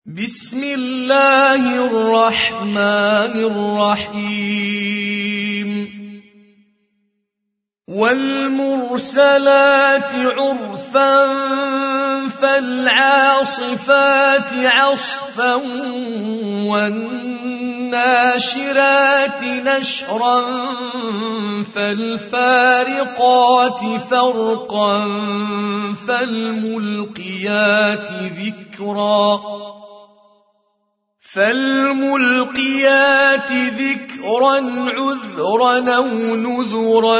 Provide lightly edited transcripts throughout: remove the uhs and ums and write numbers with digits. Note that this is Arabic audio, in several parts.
بسم الله الرحمن الرحيم والمرسلات عرفا فالعاصفات عصفا والناشرات نشرا فالفارقات فرقا فالملقيات ذكرا عذرا أو نذرا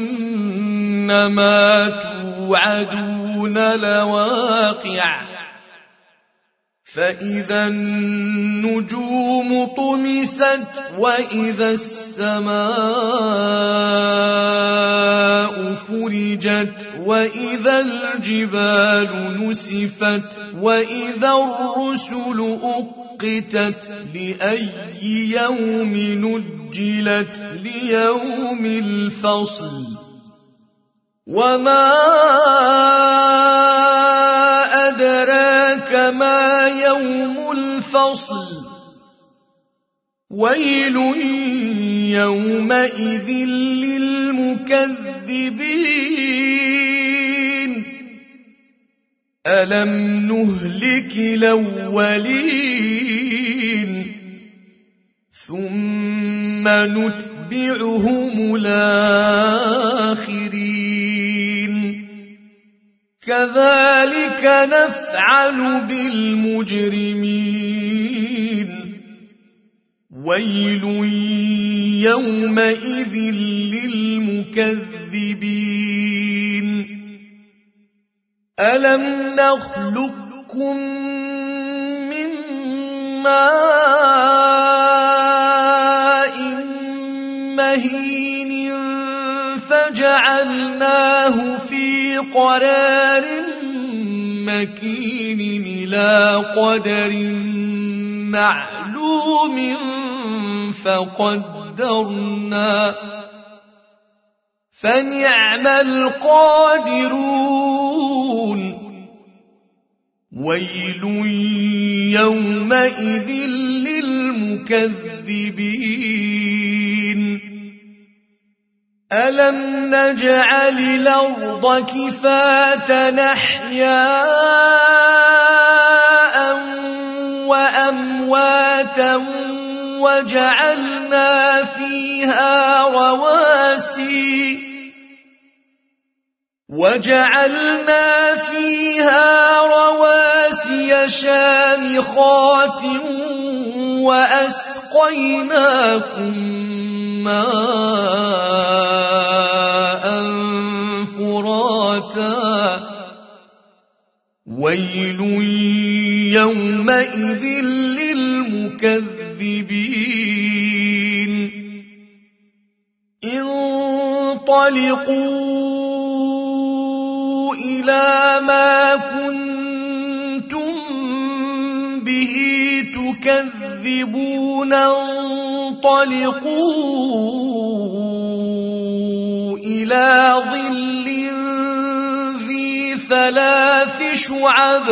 إنما توعدون لواقع فإذا النجوم طمست وإذا السماء فرجت وإذا الجبال نسفت وإذا الرسل أقتت لأي يوم نجلت ليوم الفصل وما أدراك ما يوم الفصل ويل يومئذ للمكذبين ألم نهلك الأولين ثم نتبعهم الآخرين كذلك نفعل بالمجرمين ويل يومئذ للمكذبين ألم نخلقكم من ماء مهين فجعلناه في قرار مكين إلى قدر معلوم فقدرنا فنعم القادرون ويل يومئذ للمكذبين ألم نجعل الأرض كفاة أحياء وأمواتا وجعلنا فيها رواسي شامخات وأسقيناكم ماء فراتا ويل يومئذ للمكذبين انطلقوا إلى ما كنتم به تكذبون انطلقوا إلى ظل ذي ثلاث شعب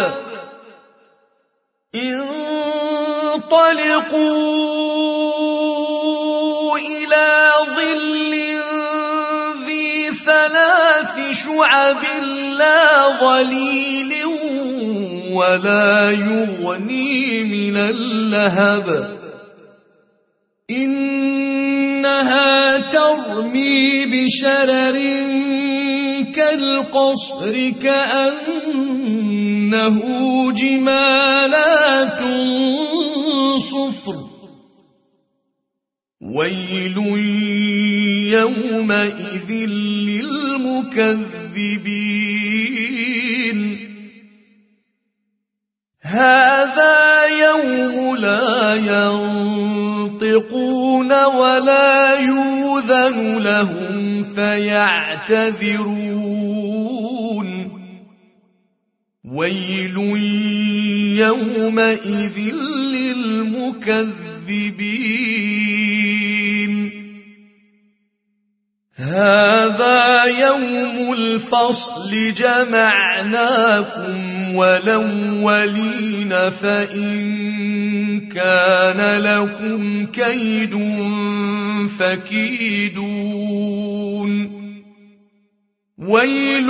انطلقوا إلى ظل ذي ثلاث شعب لا ظليل ولا يغني من اللهب إنها ترمي بشرر كالقصر كأنه جمالات صفر ويل يومئذ للمكذبين هذا يوم لا ينطقون ولا يؤذن لهم فيعتذرون ويل يومئذ للمكذبين هذا يوم الفصل جمعناكم والأولين فإن كان لكم كيد فكيدون ويل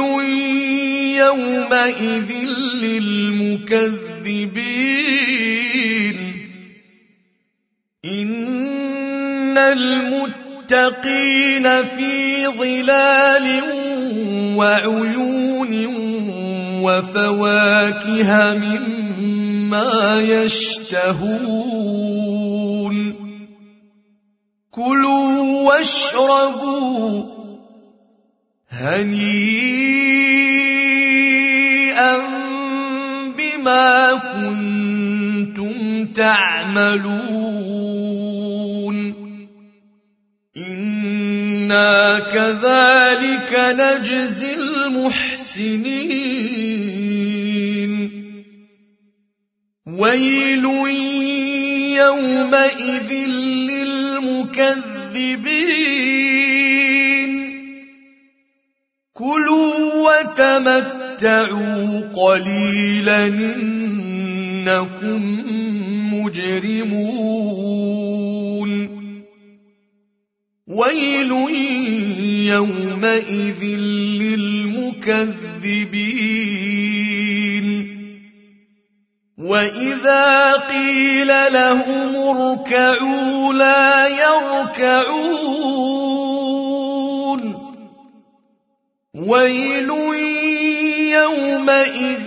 يومئذ للمكذبين إن المتقين في ظلال وعيون وفواكه مما يشتهون كلوا واشربوا هنيئا بما كنتم تعملون إنا كذلك نجزي المحسنين ويل يومئذ للمكذبين كلوا وتمتعوا قليلا إنكم مجرمون ويل يومئذ للمكذبين وإذا قيل لهم اركعوا لا يركعون ويل يومئذ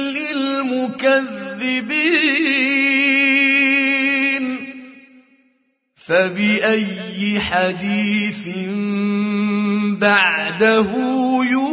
للمكذبين فبأي حديث بعده